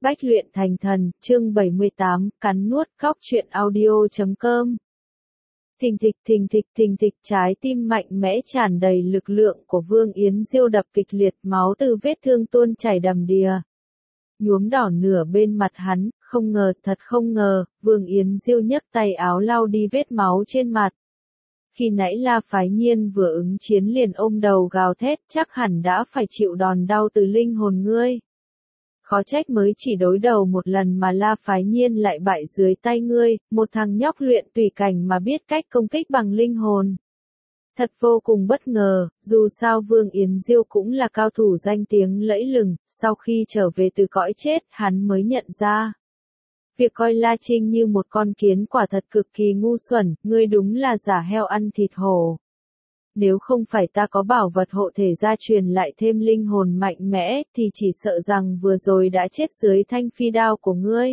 Bách luyện thành thần, chương 78, cắn nuốt khóc truyện audio.com. Thình thịch, trái tim mạnh mẽ tràn đầy lực lượng của Vương Yến Diêu đập kịch liệt, máu từ vết thương tuôn chảy đầm đìa. Nhuốm đỏ nửa bên mặt hắn, thật không ngờ, Vương Yến Diêu nhấc tay áo lau đi vết máu trên mặt. Khi nãy La Phái Nhiên vừa ứng chiến liền ôm đầu gào thét, chắc hẳn đã phải chịu đòn đau từ linh hồn ngươi. Khó trách mới chỉ đối đầu một lần mà La Phái Nhiên lại bại dưới tay ngươi, một thằng nhóc luyện tùy cảnh mà biết cách công kích bằng linh hồn. Thật vô cùng bất ngờ, dù sao Vương Yến Diêu cũng là cao thủ danh tiếng lẫy lừng, sau khi trở về từ cõi chết, hắn mới nhận ra. Việc coi La Trinh như một con kiến quả thật cực kỳ ngu xuẩn, ngươi đúng là giả heo ăn thịt hổ. Nếu không phải ta có bảo vật hộ thể gia truyền lại thêm linh hồn mạnh mẽ, thì chỉ sợ rằng vừa rồi đã chết dưới thanh phi đao của ngươi.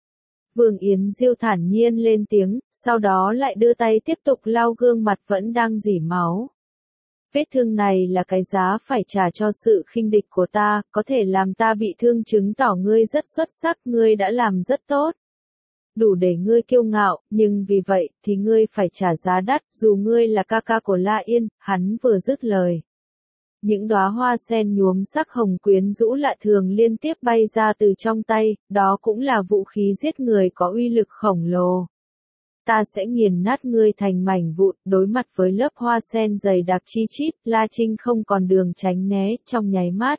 Vương Yến Diêu thản nhiên lên tiếng, sau đó lại đưa tay tiếp tục lau gương mặt vẫn đang rỉ máu. Vết thương này là cái giá phải trả cho sự khinh địch của ta, có thể làm ta bị thương chứng tỏ ngươi rất xuất sắc, ngươi đã làm rất tốt. Đủ để ngươi kiêu ngạo, nhưng vì vậy, thì ngươi phải trả giá đắt, dù ngươi là ca ca của La Yên, hắn vừa dứt lời. Những đóa hoa sen nhuốm sắc hồng quyến rũ lạ thường liên tiếp bay ra từ trong tay, đó cũng là vũ khí giết người có uy lực khổng lồ. Ta sẽ nghiền nát ngươi thành mảnh vụn, đối mặt với lớp hoa sen dày đặc chi chít, La Trinh không còn đường tránh né, trong nháy mắt.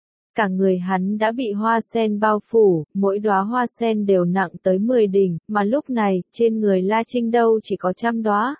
Cả người hắn đã bị hoa sen bao phủ, mỗi đóa hoa sen đều nặng tới 10 đỉnh, mà lúc này, trên người La Trinh đâu chỉ có 100 đóa.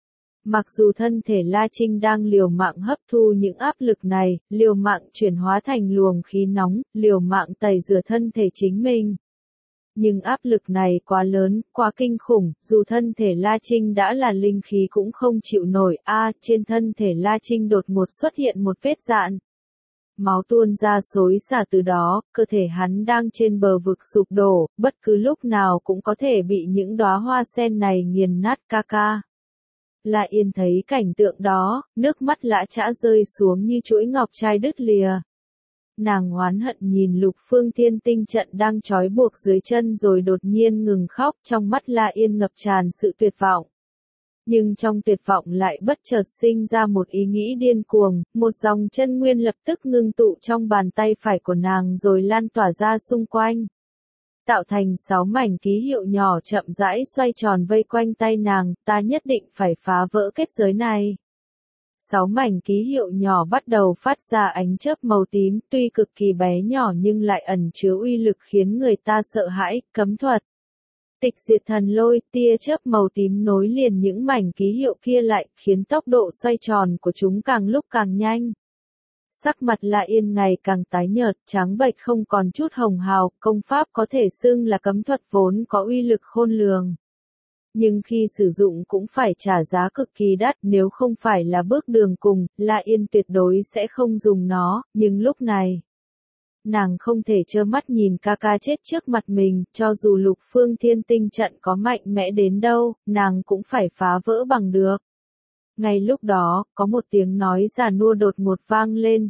Mặc dù thân thể La Trinh đang liều mạng hấp thu những áp lực này, liều mạng chuyển hóa thành luồng khí nóng, liều mạng tẩy rửa thân thể chính mình. Nhưng áp lực này quá lớn, quá kinh khủng, dù thân thể La Trinh đã là linh khí cũng không chịu nổi. Trên thân thể La Trinh đột ngột xuất hiện một vết dạn. Máu tuôn ra xối xả từ đó, cơ thể hắn đang trên bờ vực sụp đổ, bất cứ lúc nào cũng có thể bị những đóa hoa sen này nghiền nát ca ca. La Yên thấy cảnh tượng đó, nước mắt lã chã rơi xuống như chuỗi ngọc trai đứt lìa. Nàng oán hận nhìn Lục Phương Thiên Tinh trận đang trói buộc dưới chân rồi đột nhiên ngừng khóc, trong mắt La Yên ngập tràn sự tuyệt vọng. Nhưng trong tuyệt vọng lại bất chợt sinh ra một ý nghĩ điên cuồng, một dòng chân nguyên lập tức ngưng tụ trong bàn tay phải của nàng rồi lan tỏa ra xung quanh. Tạo thành 6 mảnh ký hiệu nhỏ chậm rãi xoay tròn vây quanh tay nàng, ta nhất định phải phá vỡ kết giới này. 6 mảnh ký hiệu nhỏ bắt đầu phát ra ánh chớp màu tím, tuy cực kỳ bé nhỏ nhưng lại ẩn chứa uy lực khiến người ta sợ hãi, cấm thuật. Tịch diệt thần lôi, tia chớp màu tím nối liền những mảnh ký hiệu kia lại, khiến tốc độ xoay tròn của chúng càng lúc càng nhanh. Sắc mặt La Yên ngày càng tái nhợt, trắng bệch không còn chút hồng hào, công pháp có thể xưng là cấm thuật vốn có uy lực khôn lường. Nhưng khi sử dụng cũng phải trả giá cực kỳ đắt, nếu không phải là bước đường cùng, La Yên tuyệt đối sẽ không dùng nó, nhưng lúc này, nàng không thể trơ mắt nhìn ca ca chết trước mặt mình, cho dù Lục Phương Thiên Tinh trận có mạnh mẽ đến đâu, nàng cũng phải phá vỡ bằng được. Ngay lúc đó, có một tiếng nói già nua đột ngột vang lên,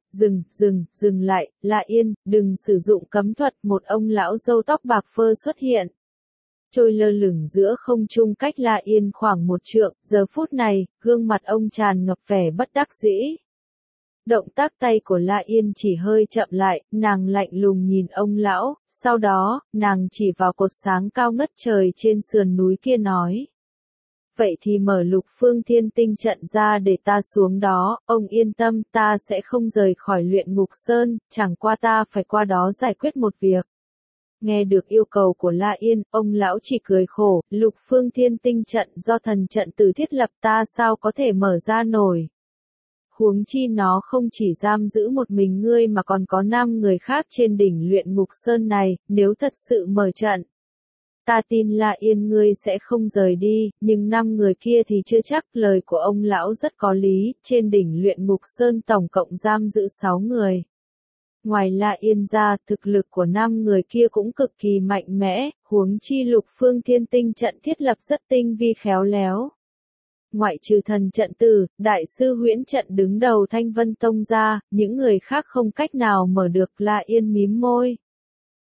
dừng lại, La Yên, đừng sử dụng cấm thuật, một ông lão râu tóc bạc phơ xuất hiện. Trôi lơ lửng giữa không trung cách La Yên khoảng 1 trượng, giờ phút này, gương mặt ông tràn ngập vẻ bất đắc dĩ. Động tác tay của La Yên chỉ hơi chậm lại, nàng lạnh lùng nhìn ông lão, sau đó, nàng chỉ vào cột sáng cao ngất trời trên sườn núi kia nói. Vậy thì mở Lục Phương Thiên Tinh trận ra để ta xuống đó, ông yên tâm, ta sẽ không rời khỏi Luyện Ngục Sơn, chẳng qua ta phải qua đó giải quyết một việc. Nghe được yêu cầu của La Yên, ông lão chỉ cười khổ, Lục Phương Thiên Tinh trận do thần trận tử thiết lập ta sao có thể mở ra nổi. Huống chi nó không chỉ giam giữ một mình ngươi mà còn có 5 người khác trên đỉnh Luyện Ngục Sơn này, nếu thật sự mở trận. Ta tin La Yên ngươi sẽ không rời đi, nhưng 5 người kia thì chưa chắc, lời của ông lão rất có lý, trên đỉnh Luyện Ngục Sơn tổng cộng giam giữ 6 người. Ngoài La Yên ra, thực lực của 5 người kia cũng cực kỳ mạnh mẽ, huống chi Lục Phương Thiên Tinh trận thiết lập rất tinh vi khéo léo. Ngoại trừ thần trận tử, đại sư Huyễn trận đứng đầu Thanh Vân Tông ra, những người khác không cách nào mở được. La Yên mím môi.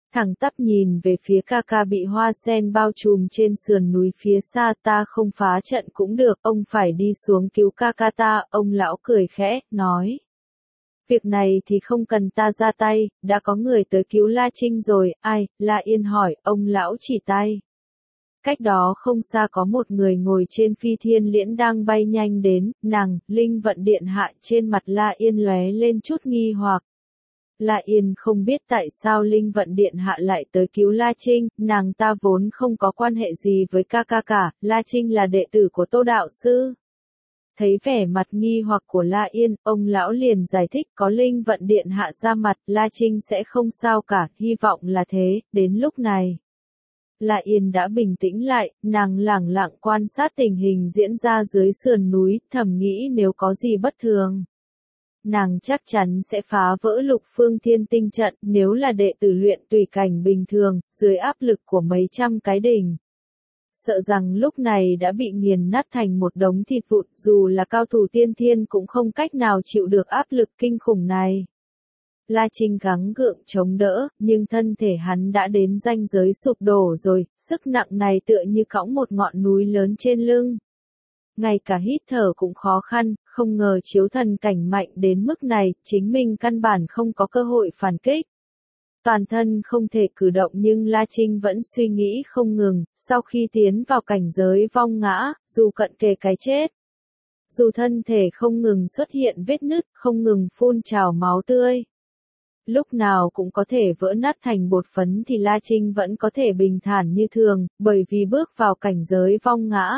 Thẳng tắp nhìn về phía ca ca bị hoa sen bao trùm trên sườn núi phía xa, ta không phá trận cũng được, ông phải đi xuống cứu ca ca ta, ông lão cười khẽ, nói. Việc này thì không cần ta ra tay, đã có người tới cứu La Trinh rồi, ai, La Yên hỏi, ông lão chỉ tay. Cách đó không xa có một người ngồi trên phi thiên liễn đang bay nhanh đến, nàng, Linh Vận Điện Hạ, trên mặt La Yên lóe lên chút nghi hoặc. La Yên không biết tại sao Linh Vận Điện Hạ lại tới cứu La Trinh, nàng ta vốn không có quan hệ gì với ca ca cả, La Trinh là đệ tử của Tô Đạo Sư. Thấy vẻ mặt nghi hoặc của La Yên, ông lão liền giải thích có Linh Vận Điện Hạ ra mặt, La Trinh sẽ không sao cả, hy vọng là thế, đến lúc này. La Yên đã bình tĩnh lại, nàng lẳng lặng quan sát tình hình diễn ra dưới sườn núi, thầm nghĩ nếu có gì bất thường. Nàng chắc chắn sẽ phá vỡ Lục Phương Thiên Tinh trận, nếu là đệ tử luyện tùy cảnh bình thường, dưới áp lực của mấy trăm cái đỉnh. Sợ rằng lúc này đã bị nghiền nát thành một đống thịt vụn, dù là cao thủ tiên thiên cũng không cách nào chịu được áp lực kinh khủng này. La Trinh gắng gượng chống đỡ, nhưng thân thể hắn đã đến ranh giới sụp đổ rồi, sức nặng này tựa như cõng một ngọn núi lớn trên lưng. Ngay cả hít thở cũng khó khăn, không ngờ chiếu thần cảnh mạnh đến mức này, chính mình căn bản không có cơ hội phản kích. Toàn thân không thể cử động nhưng La Trinh vẫn suy nghĩ không ngừng, sau khi tiến vào cảnh giới vong ngã, dù cận kề cái chết. Dù thân thể không ngừng xuất hiện vết nứt, không ngừng phun trào máu tươi. Lúc nào cũng có thể vỡ nát thành bột phấn thì La Trinh vẫn có thể bình thản như thường, bởi vì bước vào cảnh giới vong ngã.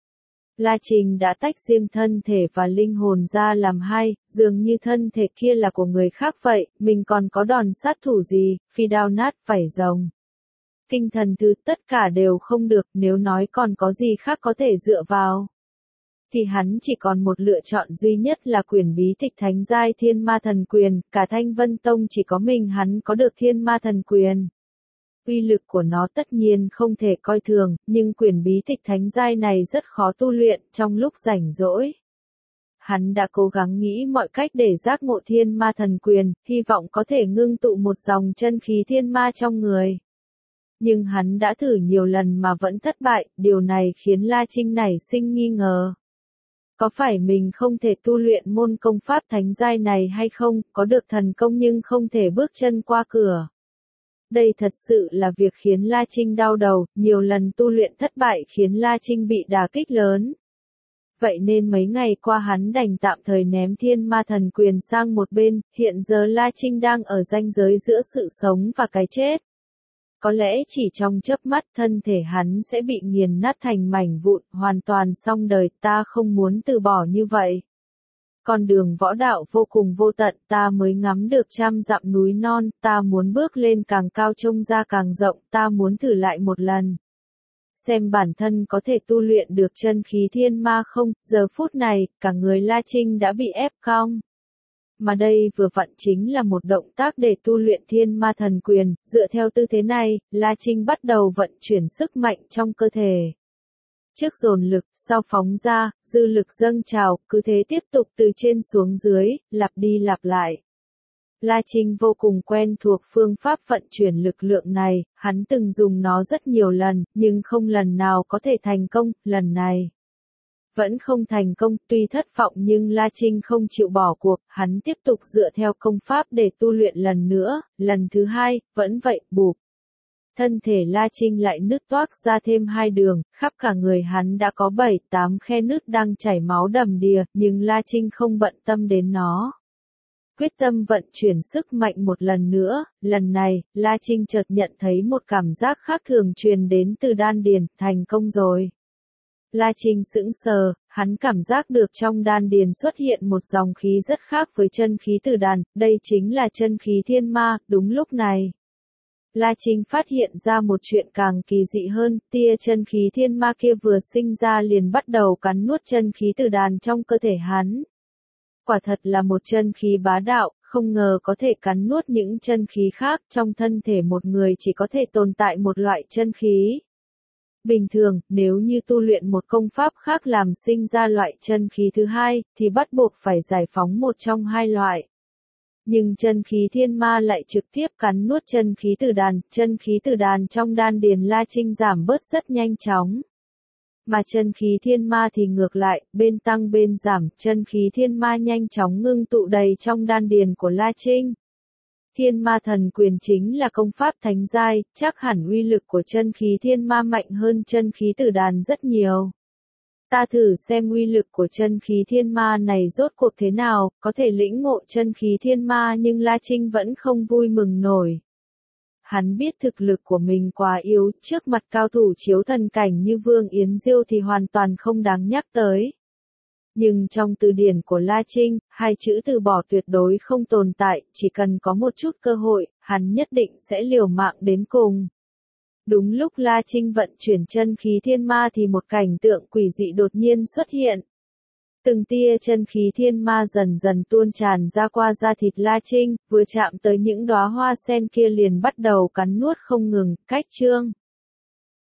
La Trinh đã tách riêng thân thể và linh hồn ra làm hai, dường như thân thể kia là của người khác vậy, mình còn có đòn sát thủ gì, phi đao nát vảy rồng. Kinh thần thứ tất cả đều không được, nếu nói còn có gì khác có thể dựa vào. Thì hắn chỉ còn một lựa chọn duy nhất là quyển bí tịch thánh giai Thiên Ma Thần Quyền, cả Thanh Vân Tông chỉ có mình hắn có được Thiên Ma Thần Quyền. Uy lực của nó tất nhiên không thể coi thường, nhưng quyển bí tịch thánh giai này rất khó tu luyện trong lúc rảnh rỗi. Hắn đã cố gắng nghĩ mọi cách để giác ngộ Thiên Ma Thần Quyền, hy vọng có thể ngưng tụ một dòng chân khí thiên ma trong người. Nhưng hắn đã thử nhiều lần mà vẫn thất bại, điều này khiến La Trinh nảy sinh nghi ngờ. Có phải mình không thể tu luyện môn công pháp thánh giai này hay không, có được thần công nhưng không thể bước chân qua cửa. Đây thật sự là việc khiến La Trinh đau đầu, nhiều lần tu luyện thất bại khiến La Trinh bị đả kích lớn. Vậy nên mấy ngày qua hắn đành tạm thời ném Thiên Ma Thần Quyền sang một bên, hiện giờ La Trinh đang ở ranh giới giữa sự sống và cái chết. Có lẽ chỉ trong chớp mắt thân thể hắn sẽ bị nghiền nát thành mảnh vụn, hoàn toàn xong đời, ta không muốn từ bỏ như vậy. Con đường võ đạo vô cùng vô tận, ta mới ngắm được trăm dặm núi non, ta muốn bước lên càng cao trông ra càng rộng, ta muốn thử lại một lần. Xem bản thân có thể tu luyện được chân khí thiên ma không, giờ phút này, cả người La Trinh đã bị ép cong. Mà đây vừa vặn chính là một động tác để tu luyện Thiên Ma Thần Quyền, dựa theo tư thế này, La Trinh bắt đầu vận chuyển sức mạnh trong cơ thể. Trước dồn lực, sau phóng ra, dư lực dâng trào, cứ thế tiếp tục từ trên xuống dưới, lặp đi lặp lại. La Trinh vô cùng quen thuộc phương pháp vận chuyển lực lượng này, hắn từng dùng nó rất nhiều lần, nhưng không lần nào có thể thành công, lần này vẫn không thành công, tuy thất vọng nhưng La Trinh không chịu bỏ cuộc, hắn tiếp tục dựa theo công pháp để tu luyện lần nữa, lần thứ hai, vẫn vậy, bụp. Thân thể La Trinh lại nứt toác ra thêm hai đường, khắp cả người hắn đã có 7-8 khe nứt đang chảy máu đầm đìa, nhưng La Trinh không bận tâm đến nó. Quyết tâm vận chuyển sức mạnh một lần nữa, lần này, La Trinh chợt nhận thấy một cảm giác khác thường truyền đến từ đan điền, thành công rồi. La Trinh sững sờ, hắn cảm giác được trong đan điền xuất hiện một dòng khí rất khác với chân khí từ đàn, đây chính là chân khí thiên ma, đúng lúc này. La Trinh phát hiện ra một chuyện càng kỳ dị hơn, tia chân khí thiên ma kia vừa sinh ra liền bắt đầu cắn nuốt chân khí từ đàn trong cơ thể hắn. Quả thật là một chân khí bá đạo, không ngờ có thể cắn nuốt những chân khí khác, trong thân thể một người chỉ có thể tồn tại một loại chân khí. Bình thường, nếu như tu luyện một công pháp khác làm sinh ra loại chân khí thứ hai, thì bắt buộc phải giải phóng một trong hai loại. Nhưng chân khí thiên ma lại trực tiếp cắn nuốt chân khí tử đàn trong đan điền La Trinh giảm bớt rất nhanh chóng. Mà chân khí thiên ma thì ngược lại, bên tăng bên giảm, chân khí thiên ma nhanh chóng ngưng tụ đầy trong đan điền của La Trinh. Thiên ma thần quyền chính là công pháp thánh giai, chắc hẳn uy lực của chân khí thiên ma mạnh hơn chân khí tử đàn rất nhiều. Ta thử xem uy lực của chân khí thiên ma này rốt cuộc thế nào, có thể lĩnh ngộ chân khí thiên ma nhưng La Trinh vẫn không vui mừng nổi. Hắn biết thực lực của mình quá yếu, trước mặt cao thủ chiếu thần cảnh như Vương Yến Diêu thì hoàn toàn không đáng nhắc tới. Nhưng trong từ điển của La Trinh, hai chữ từ bỏ tuyệt đối không tồn tại, chỉ cần có một chút cơ hội, hắn nhất định sẽ liều mạng đến cùng. Đúng lúc La Trinh vận chuyển chân khí thiên ma thì một cảnh tượng quỷ dị đột nhiên xuất hiện. Từng tia chân khí thiên ma dần dần tuôn tràn ra qua da thịt La Trinh, vừa chạm tới những đóa hoa sen kia liền bắt đầu cắn nuốt không ngừng, cách chương.